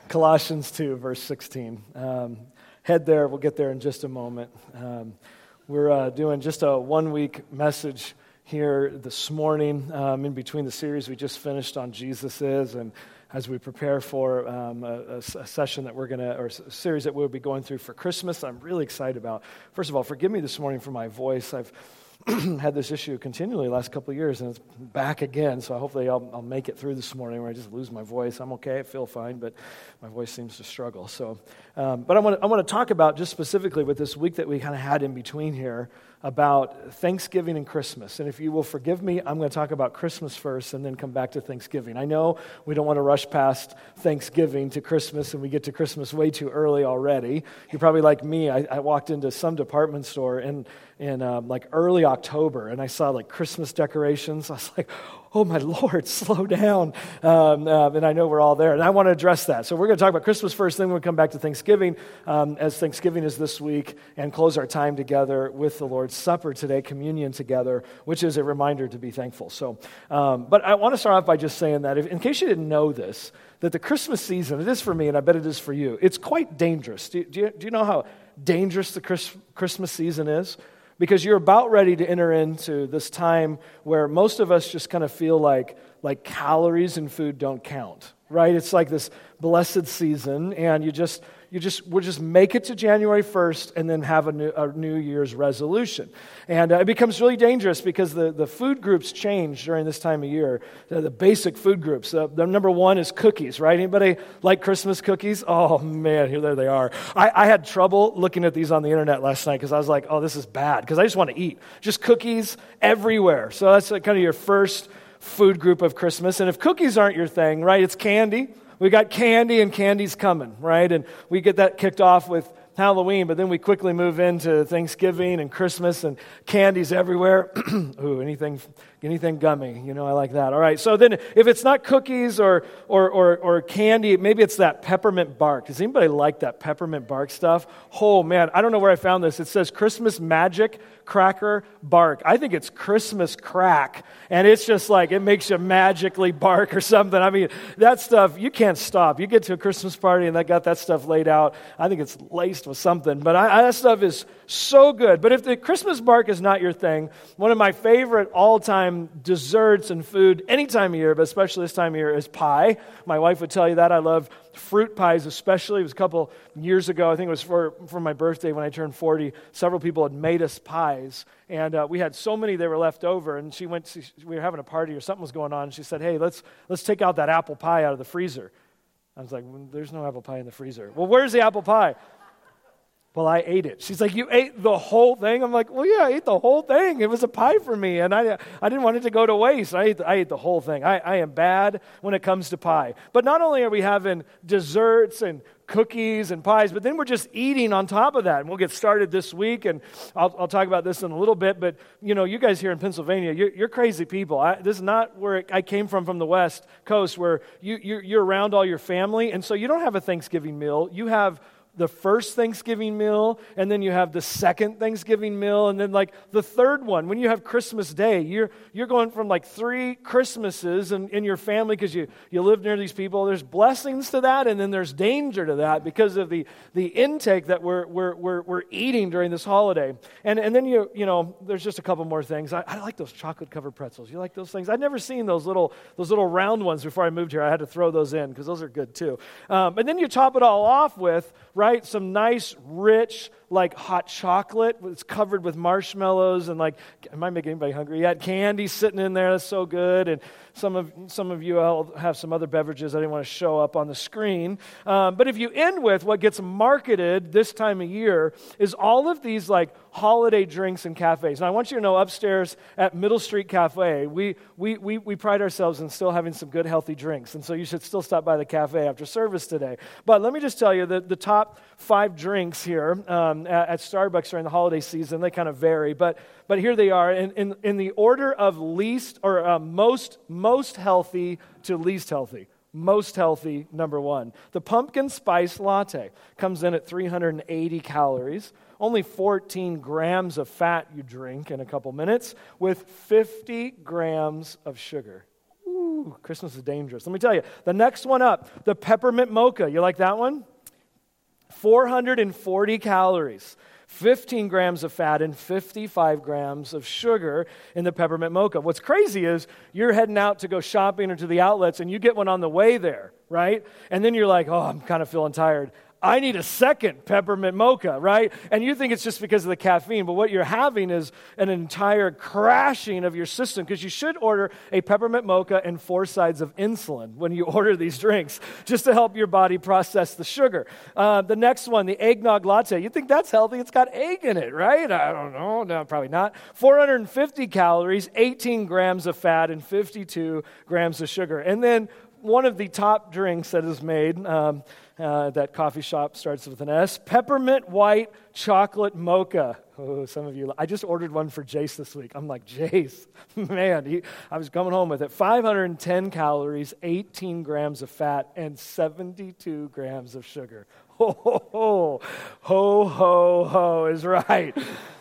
Colossians 2, verse 16. Head there. We'll get there in just a moment. We're doing just a one-week message here this morning in between the series we just finished on Jesus Is, and as we prepare for a session that we're going to, or a series that we'll be going through for Christmas, I'm really excited about. First of all, forgive me this morning for my voice. I've had this issue continually the last couple of years, and it's back again, so hopefully I'll make it through this morning where I just lose my voice. I'm okay, I feel fine, but my voice seems to struggle. So, but I want to talk about just specifically with this week that we kind of had in between here about Thanksgiving and Christmas. And if you will forgive me, I'm going to talk about Christmas first and then come back to Thanksgiving. I know we don't want to rush past Thanksgiving to Christmas, and we get to Christmas way too early already. You're probably like me. I walked into some department store in like early October, and I saw like Christmas decorations. I was like, oh my Lord, slow down. And I know we're all there, and I want to address that. So we're going to talk about Christmas first, then we'll come back to Thanksgiving, as Thanksgiving is this week, and close our time together with the Lord's Supper today, communion together, which is a reminder to be thankful. So, but I want to start off by just saying that, in case you didn't know this, that the Christmas season, it is for me, and I bet it is for you, it's quite dangerous. Do you know how dangerous the Christmas season is? Because you're about ready to enter into this time where most of us just kind of feel like calories and food don't count, right? It's like this blessed season, and we'll just make it to January 1st and then have a New Year's resolution. And it becomes really dangerous because the food groups change during this time of year. The basic food groups. The number one is cookies, right? Anybody like Christmas cookies? Oh, man, there they are. I had trouble looking at these on the internet last night because I was like, oh, this is bad, because I just want to eat. Just cookies everywhere. So that's kind of your first food group of Christmas. And if cookies aren't your thing, right, it's candy. We got candy, and candy's coming, right? And we get that kicked off with Halloween, but then we quickly move into Thanksgiving and Christmas, and candy's everywhere. Ooh, anything gummy, I like that. All right, so then if it's not cookies or candy, maybe it's that peppermint bark. Does anybody like that peppermint bark stuff? Oh, man, I don't know where I found this. It says Christmas Magic Cracker Bark. I think it's Christmas crack, and it's just like it makes you magically bark or something. I mean, that stuff, you can't stop. You get to a Christmas party, and they got that stuff laid out. I think it's laced with something, but that stuff is so good. But if the Christmas bark is not your thing, one of my favorite all-time desserts and food any time of year, but especially this time of year, is pie. My wife would tell you that. I love fruit pies especially. It was a couple years ago, I think it was for my birthday when I turned 40, several people had made us pies, and we had so many they were left over, and we were having a party or something was going on, and she said, hey, let's take out that apple pie out of the freezer. I was like, well, there's no apple pie in the freezer. Well, where's the apple pie? Well, I ate it. She's like, you ate the whole thing? I'm like, well, yeah, I ate the whole thing. It was a pie for me, and I didn't want it to go to waste. I ate the whole thing. I am bad when it comes to pie. But not only are we having desserts and cookies and pies, but then we're just eating on top of that. And we'll get started this week, and I'll talk about this in a little bit. But, you guys here in Pennsylvania, you're crazy people. This is not where I came from the West Coast, where you're around all your family, and so you don't have a Thanksgiving meal. You have the first Thanksgiving meal, and then you have the second Thanksgiving meal, and then like the third one. When you have Christmas Day, you're going from like 3 Christmases in your family because you live near these people. There's blessings to that, and then there's danger to that because of the intake that we're eating during this holiday. And then there's just a couple more things. I like those chocolate covered pretzels. You like those things? I'd never seen those little round ones before I moved here. I had to throw those in because those are good too. And then you top it all off with, right, some nice, rich, like hot chocolate. It's covered with marshmallows and am I making anybody hungry? You had candy sitting in there. That's so good. And some of you all have some other beverages I didn't want to show up on the screen. But if you end with what gets marketed this time of year is all of these like holiday drinks and cafes. And I want you to know, upstairs at Middle Street Cafe, we pride ourselves in still having some good, healthy drinks. And so you should still stop by the cafe after service today. But let me just tell you that the top 5 drinks here at Starbucks during the holiday season, they kind of vary, but here they are in the order of least or most healthy to least healthy. Most healthy, number 1. The pumpkin spice latte comes in at 380 calories, only 14 grams of fat you drink in a couple minutes, with 50 grams of sugar. Ooh. Christmas is dangerous. Let me tell you, the next one up, the peppermint mocha. You like that one? 440 calories. 15 grams of fat and 55 grams of sugar in the peppermint mocha. What's crazy is you're heading out to go shopping or to the outlets and you get one on the way there, right? And then you're like, oh, I'm kind of feeling tired. I need a second peppermint mocha, right? And you think it's just because of the caffeine, but what you're having is an entire crashing of your system, because you should order a peppermint mocha and 4 sides of insulin when you order these drinks, just to help your body process the sugar. The next one, the eggnog latte. You think that's healthy? It's got egg in it, right? I don't know. No, probably not. 450 calories, 18 grams of fat, and 52 grams of sugar. And then one of the top drinks that is made, that coffee shop starts with an S, peppermint white chocolate mocha. Oh, some of you, I just ordered one for Jace this week. I'm like, Jace, man, I was coming home with it. 510 calories, 18 grams of fat, and 72 grams of sugar. Ho, ho, ho, ho, ho, ho is right.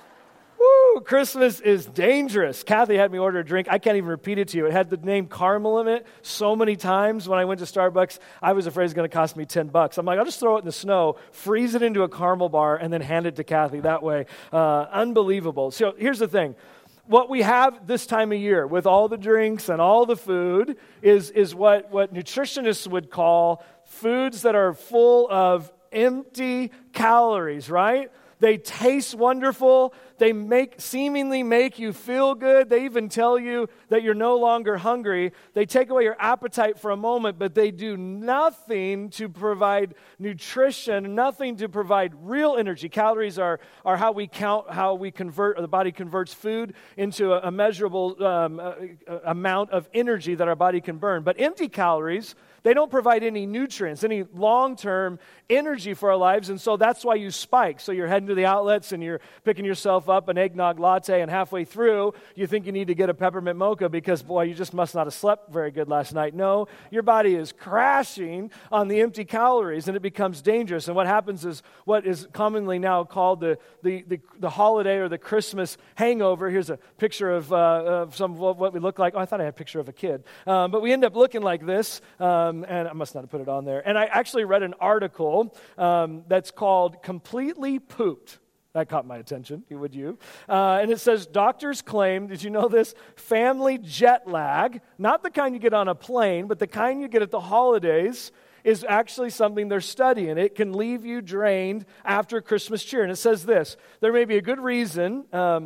Woo, Christmas is dangerous. Kathy had me order a drink. I can't even repeat it to you. It had the name caramel in it so many times. When I went to Starbucks, I was afraid it was going to cost me $10. I'm like, I'll just throw it in the snow, freeze it into a caramel bar, and then hand it to Kathy that way. Unbelievable. So here's the thing. What we have this time of year with all the drinks and all the food is what nutritionists would call foods that are full of empty calories, right? They taste wonderful. They seemingly make you feel good. They even tell you that you're no longer hungry. They take away your appetite for a moment, but they do nothing to provide nutrition, nothing to provide real energy. Calories are how we count, how we convert, or the body converts food into a measurable amount of energy that our body can burn. But empty calories, they don't provide any nutrients, any long-term energy for our lives, and so that's why you spike. So you're heading to the outlets and you're picking yourself up an eggnog latte, and halfway through, you think you need to get a peppermint mocha because, boy, you just must not have slept very good last night. No, your body is crashing on the empty calories, and it becomes dangerous. And what happens is what is commonly now called the holiday or the Christmas hangover. Here's a picture of some of what we look like. Oh, I thought I had a picture of a kid. But we end up looking like this. And I must not have put it on there. And I actually read an article that's called Completely Pooped. That caught my attention, would you? And it says, doctors claim, did you know this? Family jet lag, not the kind you get on a plane, but the kind you get at the holidays, is actually something they're studying. It can leave you drained after Christmas cheer. And it says this, there may be a good reason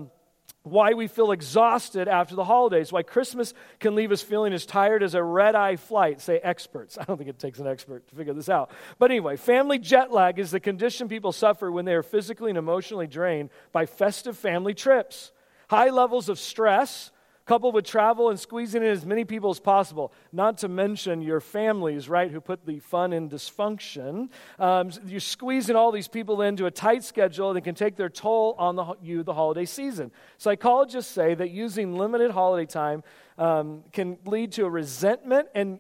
why we feel exhausted after the holidays, why Christmas can leave us feeling as tired as a red-eye flight, say experts. I don't think it takes an expert to figure this out. But anyway, family jet lag is the condition people suffer when they are physically and emotionally drained by festive family trips. High levels of stress, coupled with travel and squeezing in as many people as possible, not to mention your families, right, who put the fun in dysfunction. You're squeezing all these people into a tight schedule that can take their toll on the holiday season. Psychologists say that using limited holiday time can lead to a resentment, and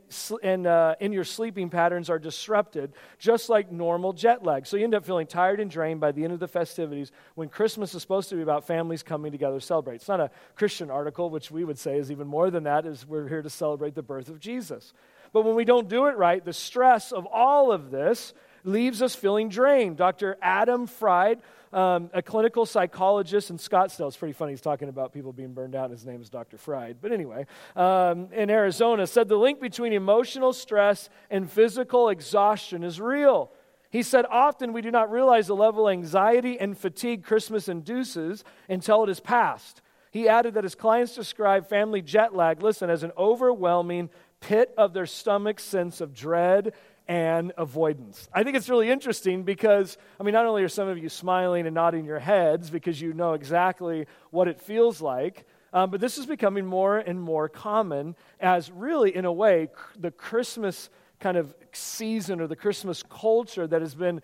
in your sleeping patterns are disrupted, just like normal jet lag. So you end up feeling tired and drained by the end of the festivities when Christmas is supposed to be about families coming together to celebrate. It's not a Christian article, which we would say is even more than that, is we're here to celebrate the birth of Jesus. But when we don't do it right, the stress of all of this leaves us feeling drained. Dr. Adam Fried, a clinical psychologist in Scottsdale. It's pretty funny. He's talking about people being burned out. His name is Dr. Fried. But anyway, in Arizona, said the link between emotional stress and physical exhaustion is real. He said, often we do not realize the level of anxiety and fatigue Christmas induces until it is past. He added that his clients describe family jet lag, as an overwhelming pit of their stomach sense of dread and avoidance. I think it's really interesting because, not only are some of you smiling and nodding your heads because you know exactly what it feels like, but this is becoming more and more common as really, in a way, the Christmas kind of season or the Christmas culture that has been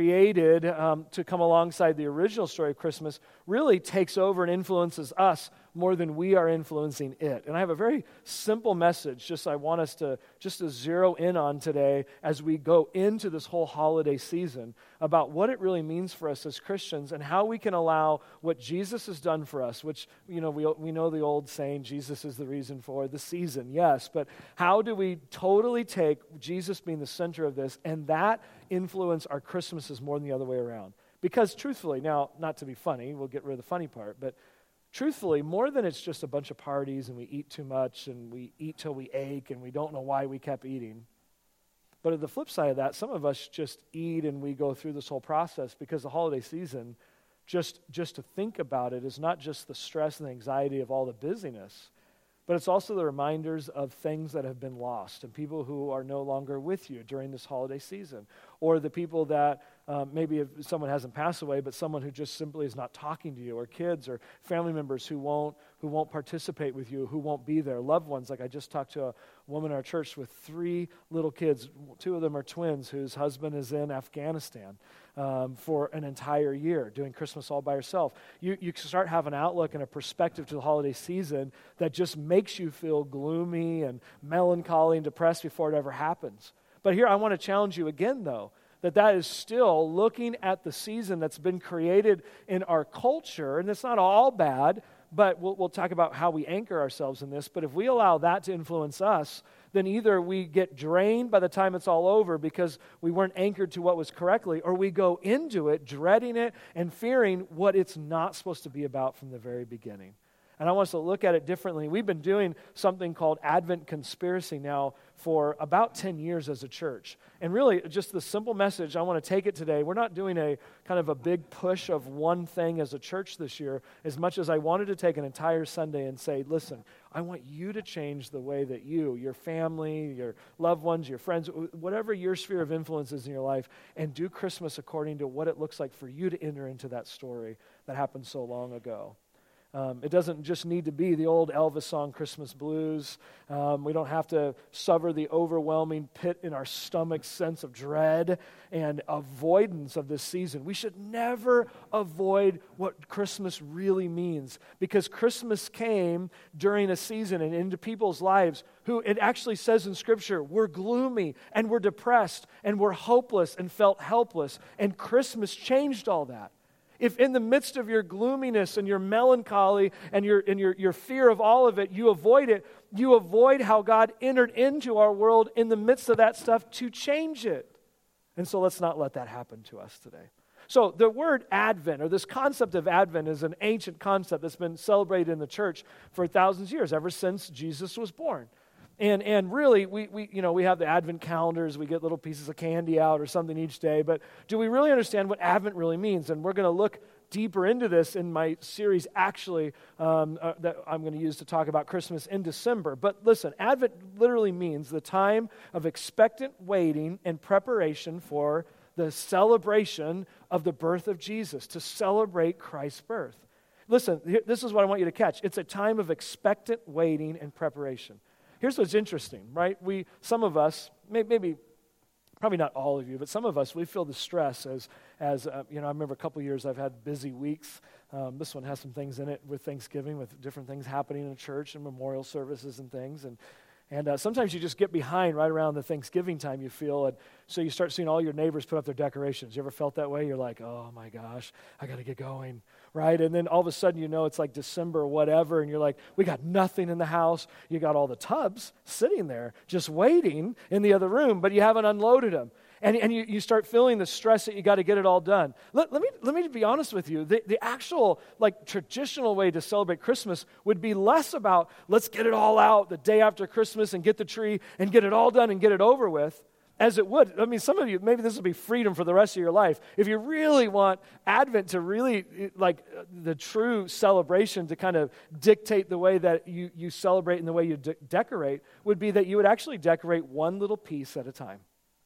created to come alongside the original story of Christmas really takes over and influences us more than we are influencing it. And I have a very simple message I want us to zero in on today as we go into this whole holiday season about what it really means for us as Christians and how we can allow what Jesus has done for us, which, we know the old saying, Jesus is the reason for the season, yes, but how do we totally take Jesus being the center of this and that influence our Christmases more than the other way around? Because truthfully, now, not to be funny, we'll get rid of the funny part, but truthfully, more than it's just a bunch of parties and we eat too much and we eat till we ache and we don't know why we kept eating. But at the flip side of that, some of us just eat and we go through this whole process because the holiday season, just to think about it, is not just the stress and the anxiety of all the busyness, but it's also the reminders of things that have been lost and people who are no longer with you during this holiday season. Or the people that maybe if someone hasn't passed away, but someone who just simply is not talking to you, or kids or family members who won't participate with you, who won't be there. Loved ones, like I just talked to a woman in our church with 3 little kids. 2 of them are twins whose husband is in Afghanistan for an entire year, doing Christmas all by herself. You start having an outlook and a perspective to the holiday season that just makes you feel gloomy and melancholy and depressed before it ever happens. But here I want to challenge you again, though, that is still looking at the season that's been created in our culture, and it's not all bad, but we'll talk about how we anchor ourselves in this. But if we allow that to influence us, then either we get drained by the time it's all over because we weren't anchored to what was correctly, or we go into it dreading it and fearing what it's not supposed to be about from the very beginning. And I want us to look at it differently. We've been doing something called Advent Conspiracy now for about 10 years as a church. And really, just the simple message, I want to take it today. We're not doing a kind of a big push of one thing as a church this year, as much as I wanted to take an entire Sunday and say, listen, I want you to change the way that your family, your loved ones, your friends, whatever your sphere of influence is in your life, and do Christmas according to what it looks like for you to enter into that story that happened so long ago. It doesn't just need to be the old Elvis song, Christmas Blues. We don't have to suffer the overwhelming pit in our stomach sense of dread and avoidance of this season. We should never avoid what Christmas really means, because Christmas came during a season and into people's lives who, it actually says in Scripture, were gloomy and were depressed and were hopeless and felt helpless, and Christmas changed all that. If in the midst of your gloominess and your melancholy and your fear of all of it, you avoid how God entered into our world in the midst of that stuff to change it. And so let's not let that happen to us today. So the word Advent, or this concept of Advent, is an ancient concept that's been celebrated in the church for thousands of years, ever since Jesus was born. And really, we have the Advent calendars, we get little pieces of candy out or something each day, but do we really understand what Advent really means? And we're going to look deeper into this in my series, actually, that I'm going to use to talk about Christmas in December. But listen, Advent literally means the time of expectant waiting and preparation for the celebration of the birth of Jesus, to celebrate Christ's birth. Listen, this is what I want you to catch. It's a time of expectant waiting and preparation. Here's what's interesting, right? Some of us, maybe, probably not all of you, but some of us, we feel the stress as I remember a couple of years I've had busy weeks. This one has some things in it with Thanksgiving, with different things happening in the church and memorial services and things. And sometimes you just get behind right around the Thanksgiving time, you feel, and so you start seeing all your neighbors put up their decorations. You ever felt that way? You're like, oh my gosh, I got to get going, right? And then all of a sudden, it's like December or whatever, and you're like, we got nothing in the house. You got all the tubs sitting there just waiting in the other room, but you haven't unloaded them. And you start feeling the stress that you got to get it all done. Let me be honest with you. The actual traditional way to celebrate Christmas would be less about let's get it all out the day after Christmas and get the tree and get it all done and get it over with, as it would. I mean, some of you, maybe this will be freedom for the rest of your life. If you really want Advent to really, the true celebration to kind of dictate the way that you celebrate and the way you decorate, would be that you would actually decorate one little piece at a time.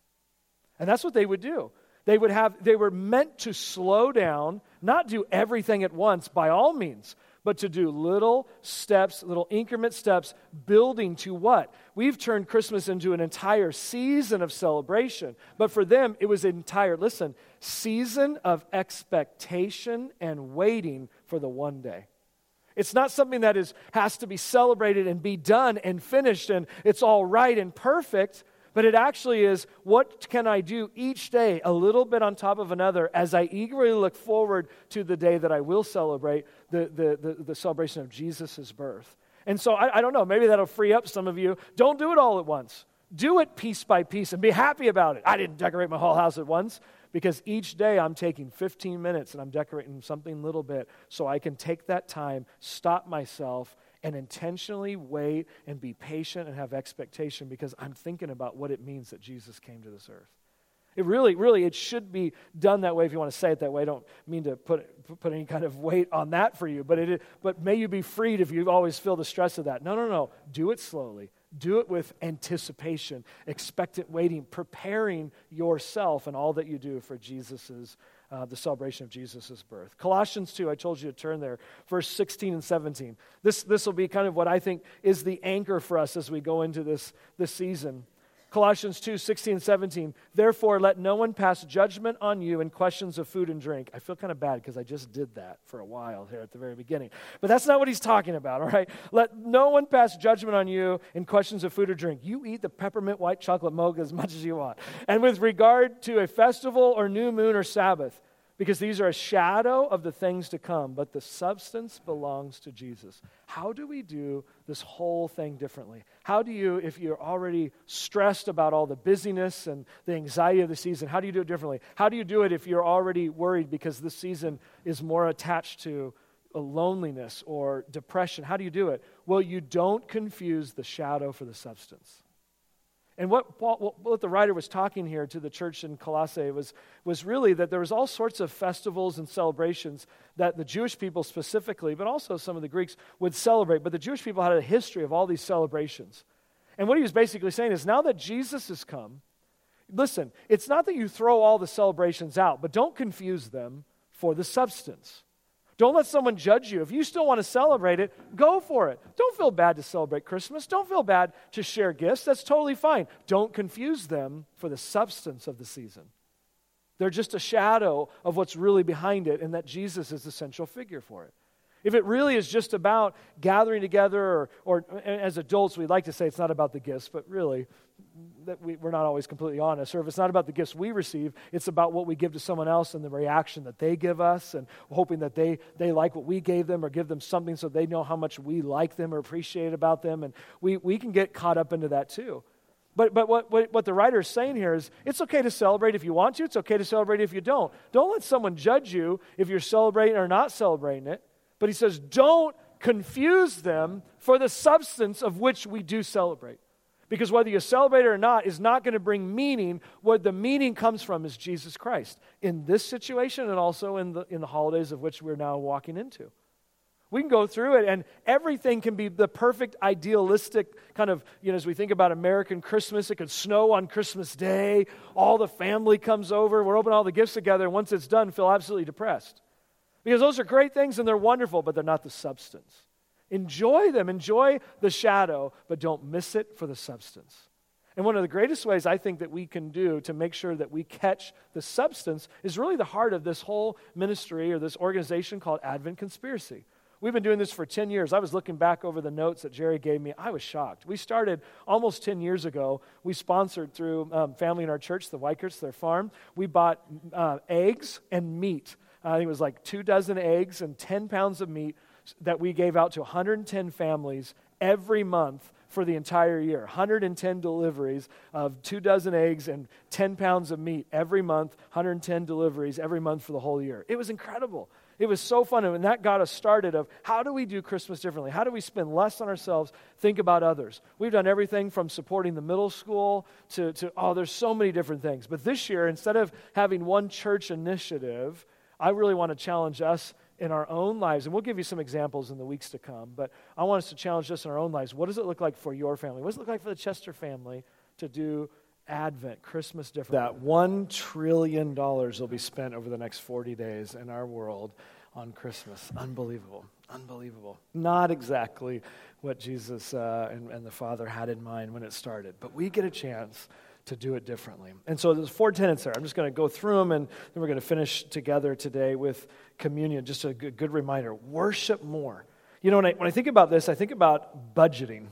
And that's what they would do. They were meant to slow down, not do everything at once by all means, but to do little steps, little increment steps, building to what? We've turned Christmas into an entire season of celebration. But for them, it was an entire, season of expectation and waiting for the one day. It's not something that has to be celebrated and be done and finished and it's all right and perfect, but it actually is, what can I do each day, a little bit on top of another, as I eagerly look forward to the day that I will celebrate the celebration of Jesus' birth. And so I don't know, maybe that'll free up some of you. Don't do it all at once. Do it piece by piece and be happy about it. I didn't decorate my whole house at once, because each day I'm taking 15 minutes and I'm decorating something little bit so I can take that time, stop myself, and intentionally wait and be patient and have expectation, because I'm thinking about what it means that Jesus came to this earth. It really, it should be done that way. If you want to say it that way, I don't mean to put any kind of weight on that for you, but may you be freed if you always feel the stress of that. No. Do it slowly. Do it with anticipation, expectant waiting, preparing yourself and all that you do for the celebration of Jesus' birth. Colossians 2, I told you to turn there, verse 16 and 17. This will be kind of what I think is the anchor for us as we go into this season. Colossians 2, 16 and 17. Therefore, let no one pass judgment on you in questions of food and drink. I feel kind of bad because I just did that for a while here at the very beginning. But that's not what he's talking about, all right? Let no one pass judgment on you in questions of food or drink. You eat the peppermint white chocolate mocha as much as you want. And with regard to a festival or new moon or Sabbath, because these are a shadow of the things to come, but the substance belongs to Jesus. How do we do this whole thing differently? How do you, if you're already stressed about all the busyness and the anxiety of the season, how do you do it differently? How do you do it if you're already worried because this season is more attached to a loneliness or depression? How do you do it? Well, you don't confuse the shadow for the substance. And what the writer was talking here to the church in Colossae was really that there was all sorts of festivals and celebrations that the Jewish people specifically, but also some of the Greeks, would celebrate. But the Jewish people had a history of all these celebrations. And what he was basically saying is, now that Jesus has come, listen, it's not that you throw all the celebrations out, but don't confuse them for the substance. Don't let someone judge you. If you still want to celebrate it, go for it. Don't feel bad to celebrate Christmas. Don't feel bad to share gifts. That's totally fine. Don't confuse them for the substance of the season. They're just a shadow of what's really behind it, and that Jesus is the central figure for it. If it really is just about gathering together, or as adults, we like to say it's not about the gifts, but really, we're not always completely honest. Or if it's not about the gifts we receive, it's about what we give to someone else and the reaction that they give us, and hoping that they like what we gave them, or give them something so they know how much we like them or appreciate about them. And we can get caught up into that too. But what the writer is saying here is, it's okay to celebrate if you want to. It's okay to celebrate if you don't. Don't let someone judge you if you're celebrating or not celebrating it. But he says, don't confuse them for the substance of which we do celebrate. Because whether you celebrate it or not is not going to bring meaning. Where the meaning comes from is Jesus Christ. In this situation, and also in the holidays of which we're now walking into. We can go through it, and everything can be the perfect, idealistic kind of, as we think about American Christmas, it could snow on Christmas Day, all the family comes over, we're opening all the gifts together, and once it's done, feel absolutely depressed. Because those are great things, and they're wonderful, but they're not the substance. Enjoy them, enjoy the shadow, but don't miss it for the substance. And one of the greatest ways I think that we can do to make sure that we catch the substance is really the heart of this whole ministry or this organization called Advent Conspiracy. We've been doing this for 10 years. I was looking back over the notes that Jerry gave me. I was shocked. We started almost 10 years ago. We sponsored through family in our church, the Weikerts, their farm. We bought eggs and meat. I think it was like 2 dozen eggs and 10 pounds of meat that we gave out to 110 families every month for the entire year. 110 deliveries of 2 dozen eggs and 10 pounds of meat every month, 110 deliveries every month for the whole year. It was incredible. It was so fun, and that got us started of how do we do Christmas differently? How do we spend less on ourselves, think about others? We've done everything from supporting the middle school to there's so many different things. But this year, instead of having one church initiative, I really want to challenge us in our own lives, and we'll give you some examples in the weeks to come, but I want us to challenge us in our own lives. What does it look like for your family? What does it look like for the Chester family to do Advent, Christmas different? That $1 trillion will be spent over the next 40 days in our world on Christmas. Unbelievable. Unbelievable. Not exactly what Jesus and the Father had in mind when it started, but we get a chance to do it differently. And so there's 4 tenets there. I'm just going to go through them, and then we're going to finish together today with communion. Just a good reminder. Worship more. You know, when I think about this, I think about budgeting.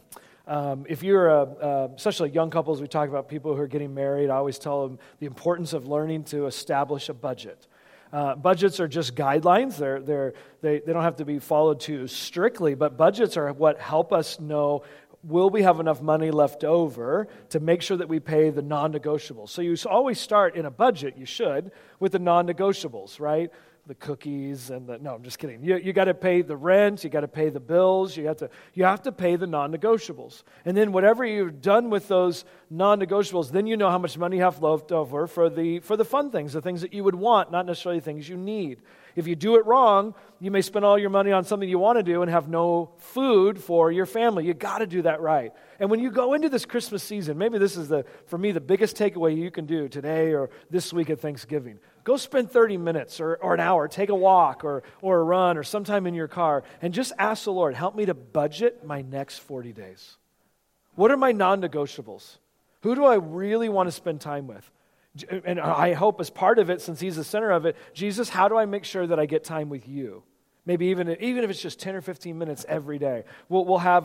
If you're, especially young couples, we talk about people who are getting married, I always tell them the importance of learning to establish a budget. Budgets are just guidelines. They don't have to be followed too strictly, but budgets are what help us know, will we have enough money left over to make sure that we pay the non-negotiables? So you always start in a budget, you should, with the non-negotiables, right? The cookies and no, I'm just kidding. You got to pay the rent, you got to pay the bills, you have to pay the non-negotiables. And then whatever you've done with those non-negotiables, then you know how much money you have left over for the fun things, the things that you would want, not necessarily things you need. If you do it wrong, you may spend all your money on something you want to do and have no food for your family. You got to do that right. And when you go into this Christmas season, maybe this is for me the biggest takeaway you can do today or this week at Thanksgiving. Go spend 30 minutes or an hour, take a walk or a run or sometime in your car and just ask the Lord, help me to budget my next 40 days. What are my non-negotiables? Who do I really want to spend time with? And I hope as part of it, since He's the center of it, Jesus, how do I make sure that I get time with You? Maybe even if it's just 10 or 15 minutes every day. We'll have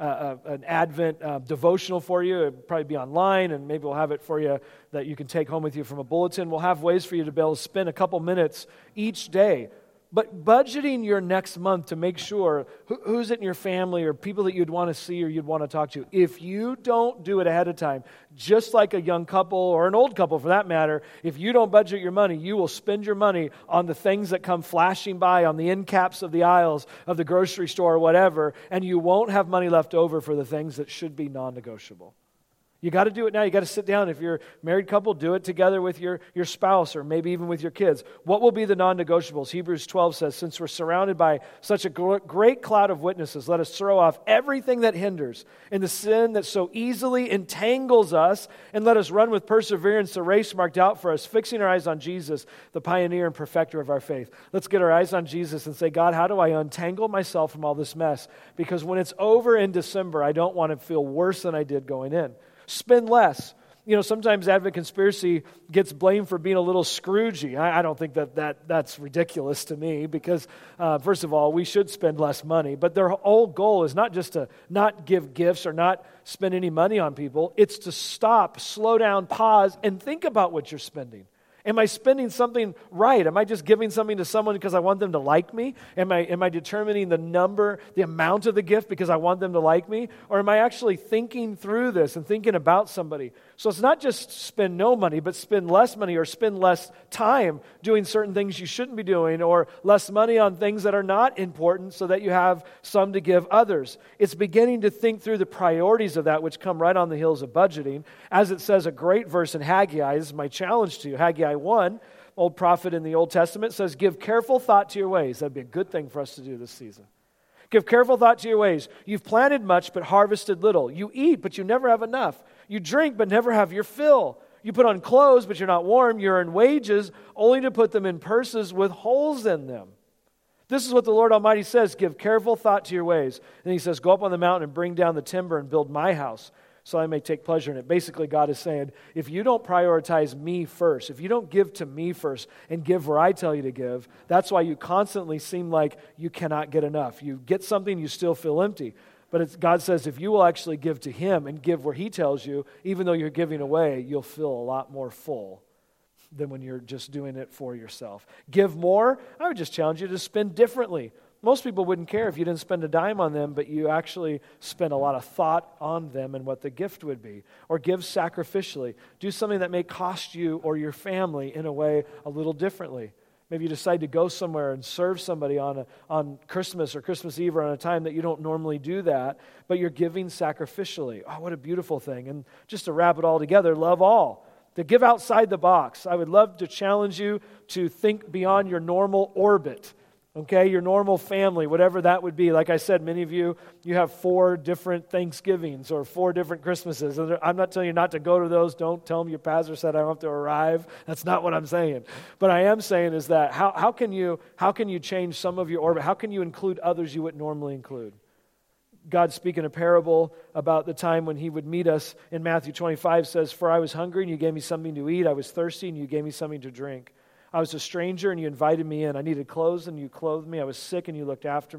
an Advent devotional for you. It'll probably be online, and maybe we'll have it for you that you can take home with you from a bulletin. We'll have ways for you to be able to spend a couple minutes each day. But budgeting your next month to make sure who's in your family or people that you'd want to see or you'd want to talk to. If you don't do it ahead of time, just like a young couple or an old couple for that matter, if you don't budget your money, you will spend your money on the things that come flashing by on the end caps of the aisles of the grocery store or whatever, and you won't have money left over for the things that should be non-negotiable. You got to do it now. You got to sit down. If you're a married couple, do it together with your spouse or maybe even with your kids. What will be the non-negotiables? Hebrews 12 says, since we're surrounded by such a great cloud of witnesses, let us throw off everything that hinders and the sin that so easily entangles us, and let us run with perseverance the race marked out for us, fixing our eyes on Jesus, the pioneer and perfecter of our faith. Let's get our eyes on Jesus and say, God, how do I untangle myself from all this mess? Because when it's over in December, I don't want to feel worse than I did going in. Spend less. You know, sometimes Advent Conspiracy gets blamed for being a little Scroogey. I don't think that's ridiculous to me because, first of all, we should spend less money. But their whole goal is not just to not give gifts or not spend any money on people. It's to stop, slow down, pause, and think about what you're spending. Am I spending something right? Am I just giving something to someone because I want them to like me? Am I determining the amount of the gift because I want them to like me? Or am I actually thinking through this and thinking about somebody? So it's not just spend no money, but spend less money or spend less time doing certain things you shouldn't be doing, or less money on things that are not important so that you have some to give others. It's beginning to think through the priorities of that, which come right on the heels of budgeting. As it says, a great verse in Haggai, this is my challenge to you, Haggai 1, old prophet in the Old Testament, says, give careful thought to your ways. That'd be a good thing for us to do this season. Give careful thought to your ways. You've planted much, but harvested little. You eat, but you never have enough. You drink, but never have your fill. You put on clothes, but you're not warm. You earn wages, only to put them in purses with holes in them. This is what the Lord Almighty says, give careful thought to your ways. And He says, go up on the mountain and bring down the timber and build my house, so I may take pleasure in it. Basically, God is saying, if you don't prioritize me first, if you don't give to me first and give where I tell you to give, that's why you constantly seem like you cannot get enough. You get something, you still feel empty. But God says, if you will actually give to Him and give where He tells you, even though you're giving away, you'll feel a lot more full than when you're just doing it for yourself. Give more. I would just challenge you to spend differently. Most people wouldn't care if you didn't spend a dime on them, but you actually spend a lot of thought on them and what the gift would be. Or give sacrificially. Do something that may cost you or your family in a way a little differently. Maybe you decide to go somewhere and serve somebody on Christmas or Christmas Eve or on a time that you don't normally do that, but you're giving sacrificially. Oh, what a beautiful thing. And just to wrap it all together, love all. To give outside the box. I would love to challenge you to think beyond your normal orbit. Okay, your normal family, whatever that would be. Like I said, many of you have 4 different Thanksgivings or 4 different Christmases. I'm not telling you not to go to those. Don't tell them your pastor said I don't have to arrive. That's not what I'm saying. But I am saying is that how can you change some of your orbit? How can you include others you wouldn't normally include? God speaking a parable about the time when He would meet us in Matthew 25 says, for I was hungry and you gave me something to eat. I was thirsty and you gave me something to drink. I was a stranger and you invited me in. I needed clothes and you clothed me. I was sick and you looked after me.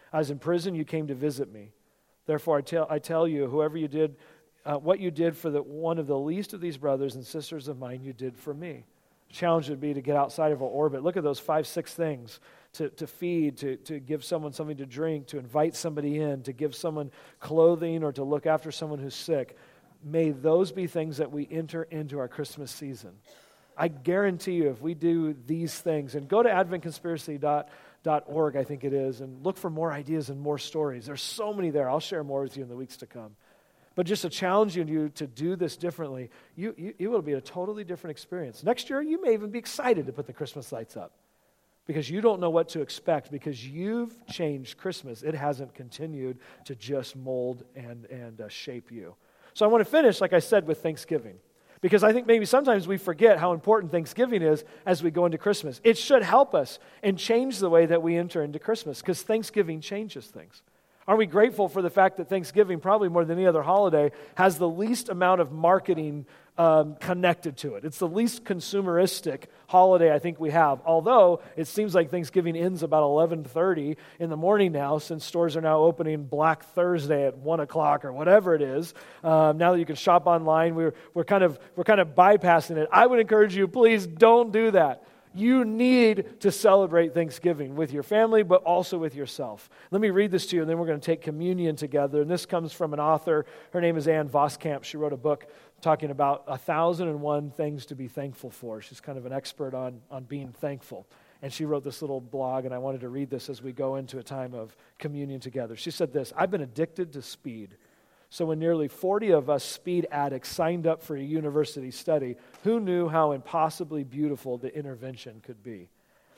I was in prison, you came to visit me. Therefore, I tell you, whoever you did, what you did for one of the least of these brothers and sisters of mine, you did for me. The challenge would be to get outside of our orbit. Look at those 5, 6 things. To feed, to give someone something to drink, to invite somebody in, to give someone clothing, or to look after someone who's sick. May those be things that we enter into our Christmas season. I guarantee you, if we do these things, and go to adventconspiracy.org, I think it is, and look for more ideas and more stories. There's so many there. I'll share more with you in the weeks to come. But just to challenge you to do this differently, it will be a totally different experience. Next year, you may even be excited to put the Christmas lights up because you don't know what to expect because you've changed Christmas. It hasn't continued to just mold and shape you. So I want to finish, like I said, with Thanksgiving. Because I think maybe sometimes we forget how important Thanksgiving is as we go into Christmas. It should help us and change the way that we enter into Christmas because Thanksgiving changes things. Aren't we grateful for the fact that Thanksgiving, probably more than any other holiday, has the least amount of marketing connected to it? It's the least consumeristic holiday I think we have, although it seems like Thanksgiving ends about 11:30 in the morning now, since stores are now opening Black Thursday at 1 o'clock or whatever it is. Now that you can shop online, we're kind of bypassing it. I would encourage you, please don't do that. You need to celebrate Thanksgiving with your family, but also with yourself. Let me read this to you, and then we're going to take communion together. And this comes from an author. Her name is Ann Voskamp. She wrote a book talking about 1,001 things to be thankful for. She's kind of an expert on being thankful. And she wrote this little blog, and I wanted to read this as we go into a time of communion together. She said this: I've been addicted to speed. So when nearly 40 of us speed addicts signed up for a university study, who knew how impossibly beautiful the intervention could be?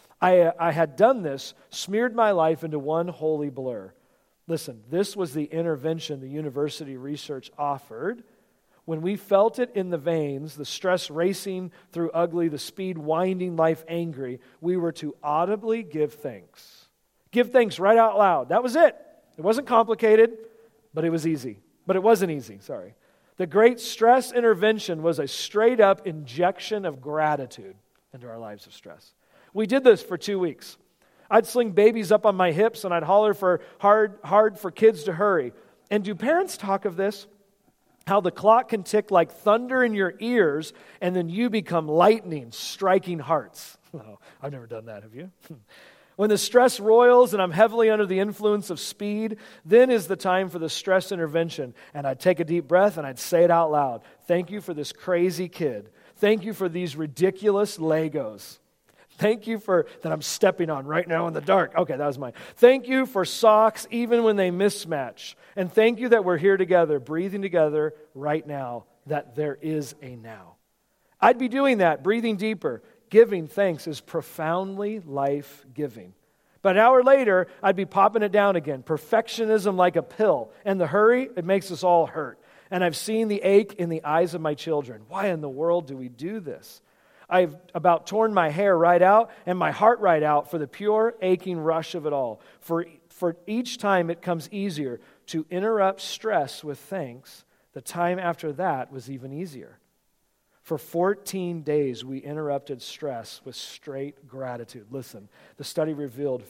I had done this, smeared my life into one holy blur. Listen, this was the intervention the university research offered. When we felt it in the veins, the stress racing through ugly, the speed winding life angry, we were to audibly give thanks. Give thanks right out loud. That was it. It wasn't complicated, but it was easy. But it wasn't easy, sorry. The great stress intervention was a straight-up injection of gratitude into our lives of stress. We did this for 2 weeks. I'd sling babies up on my hips, and I'd holler for hard for kids to hurry. And do parents talk of this? How the clock can tick like thunder in your ears, and then you become lightning striking hearts. Oh, I've never done that, have you? When the stress roils and I'm heavily under the influence of speed, then is the time for the stress intervention. And I'd take a deep breath and I'd say it out loud. Thank you for this crazy kid. Thank you for these ridiculous Legos. Thank you for that I'm stepping on right now in the dark. Okay, that was mine. Thank you for socks even when they mismatch. And thank you that we're here together, breathing together right now, that there is a now. I'd be doing that, breathing deeper. Giving thanks is profoundly life-giving. But an hour later, I'd be popping it down again. Perfectionism like a pill. And the hurry, it makes us all hurt. And I've seen the ache in the eyes of my children. Why in the world do we do this? I've about torn my hair right out and my heart right out for the pure aching rush of it all. For each time it comes easier to interrupt stress with thanks, the time after that was even easier. For 14 days, we interrupted stress with straight gratitude. Listen, the study revealed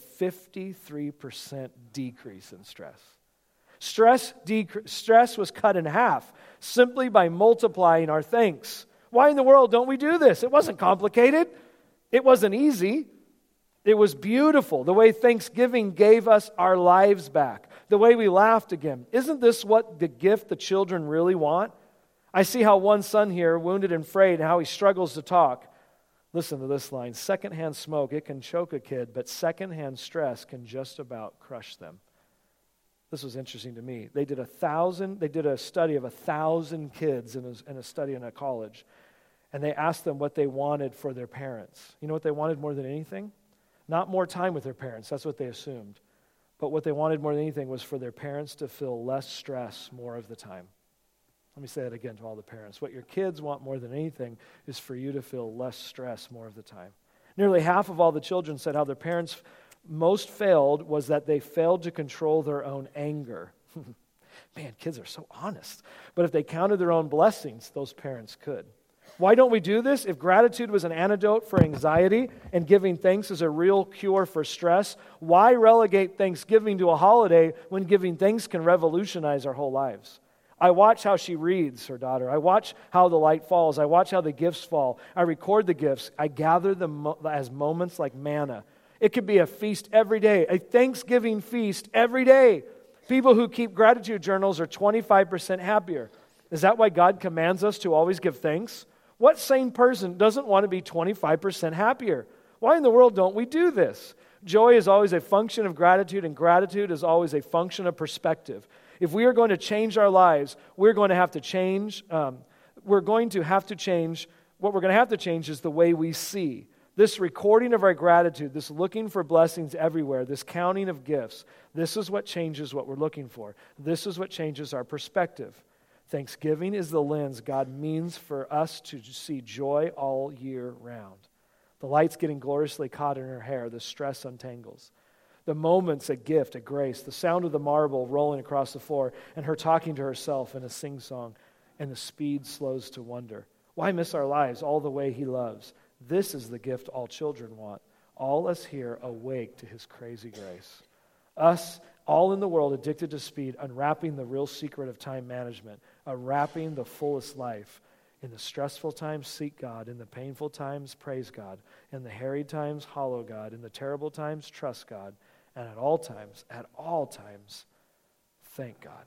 53% decrease in stress. Stress was cut in half simply by multiplying our thanks. Why in the world don't we do this? It wasn't complicated. It wasn't easy. It was beautiful, the way Thanksgiving gave us our lives back, the way we laughed again. Isn't this what the gift the children really want? I see how one son here, wounded and frayed, and how he struggles to talk. Listen to this line. Secondhand smoke, it can choke a kid, but secondhand stress can just about crush them. This was interesting to me. They did a study of 1,000 kids in a study in a college, and they asked them what they wanted for their parents. You know what they wanted more than anything? Not more time with their parents. That's what they assumed. But what they wanted more than anything was for their parents to feel less stress more of the time. Let me say that again to all the parents. What your kids want more than anything is for you to feel less stress more of the time. Nearly half of all the children said how their parents most failed was that they failed to control their own anger. Man, kids are so honest. But if they counted their own blessings, those parents could. Why don't we do this? If gratitude was an antidote for anxiety and giving thanks is a real cure for stress, why relegate Thanksgiving to a holiday when giving thanks can revolutionize our whole lives? I watch how she reads, her daughter. I watch how the light falls. I watch how the gifts fall. I record the gifts. I gather them as moments like manna. It could be a feast every day, a Thanksgiving feast every day. People who keep gratitude journals are 25% happier. Is that why God commands us to always give thanks? What sane person doesn't want to be 25% happier? Why in the world don't we do this? Joy is always a function of gratitude, and gratitude is always a function of perspective. If we are going to change our lives, we're going to have to change. What we're going to have to change is the way we see. This recording of our gratitude, this looking for blessings everywhere, this counting of gifts, this is what changes what we're looking for. This is what changes our perspective. Thanksgiving is the lens God means for us to see joy all year round. The light's getting gloriously caught in her hair. The stress untangles. The moment's a gift, a grace. The sound of the marble rolling across the floor and her talking to herself in a sing-song. And the speed slows to wonder. Why miss our lives all the way He loves? This is the gift all children want. All us here awake to His crazy grace. Us, all in the world addicted to speed, unwrapping the real secret of time management, unwrapping the fullest life. In the stressful times, seek God. In the painful times, praise God. In the harried times, hollow God. In the terrible times, trust God. And at all times, thank God.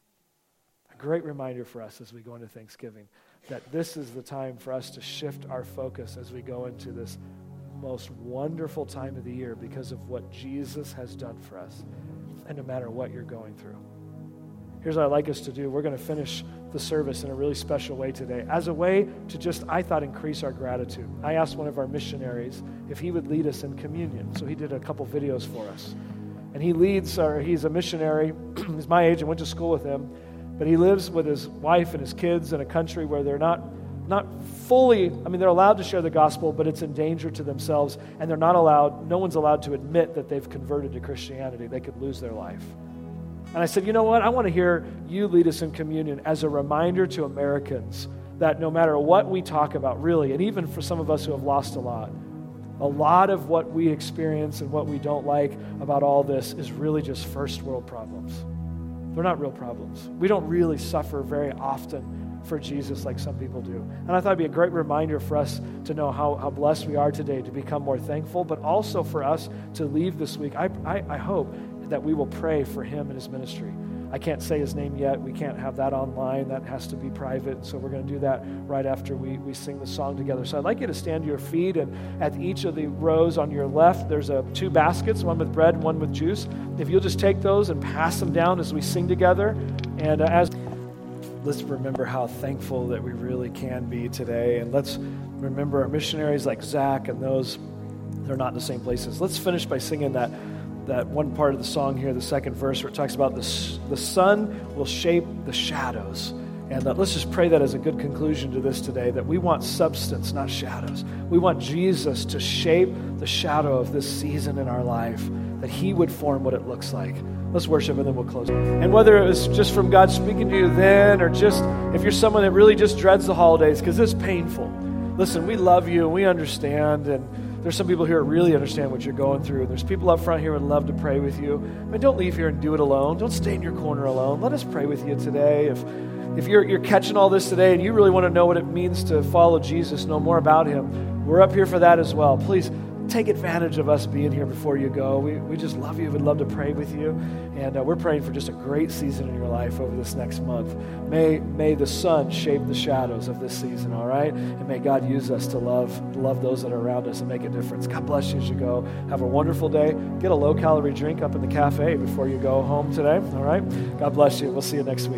A great reminder for us as we go into Thanksgiving that this is the time for us to shift our focus as we go into this most wonderful time of the year because of what Jesus has done for us. And no matter what you're going through. Here's what I'd like us to do. We're going to finish the service in a really special way today. As a way to just, I thought, increase our gratitude. I asked one of our missionaries if he would lead us in communion. So he did a couple videos for us. And he's a missionary. He's my age. I went to school with him. But he lives with his wife and his kids in a country where they're not fully, they're allowed to share the gospel, but it's in danger to themselves. And no one's allowed to admit that they've converted to Christianity. They could lose their life. And I said, you know what? I want to hear you lead us in communion as a reminder to Americans that no matter what we talk about, really, and even for some of us who have lost a lot of what we experience and what we don't like about all this is really just first world problems. They're not real problems. We don't really suffer very often for Jesus like some people do. And I thought it'd be a great reminder for us to know how blessed we are today to become more thankful, but also for us to leave this week. I hope that we will pray for him and his ministry. I can't say his name yet. We can't have that online. That has to be private. So we're going to do that right after we sing the song together. So I'd like you to stand to your feet, and at each of the rows on your left, there's two baskets, one with bread and one with juice. If you'll just take those and pass them down as we sing together. And let's remember how thankful that we really can be today. And let's remember our missionaries like Zach and those, they're not in the same places. Let's finish by singing that one part of the song here, the second verse, where it talks about the sun will shape the shadows. And let's just pray that as a good conclusion to this today, that we want substance, not shadows. We want Jesus to shape the shadow of this season in our life, that he would form what it looks like. Let's worship and then we'll close. And whether it was just from God speaking to you then, or just if you're someone that really just dreads the holidays because it's painful, listen, we love you and we understand, and there's some people here who really understand what you're going through. And there's people up front here who would love to pray with you. But don't leave here and do it alone. Don't stay in your corner alone. Let us pray with you today. If you're catching all this today and you really want to know what it means to follow Jesus, know more about him, we're up here for that as well. Please take advantage of us being here before you go. We just love you. We'd love to pray with you. And we're praying for just a great season in your life over this next month. May the sun shape the shadows of this season, all right? And may God use us to love those that are around us and make a difference. God bless you as you go. Have a wonderful day. Get a low-calorie drink up in the cafe before you go home today, all right? God bless you. We'll see you next week.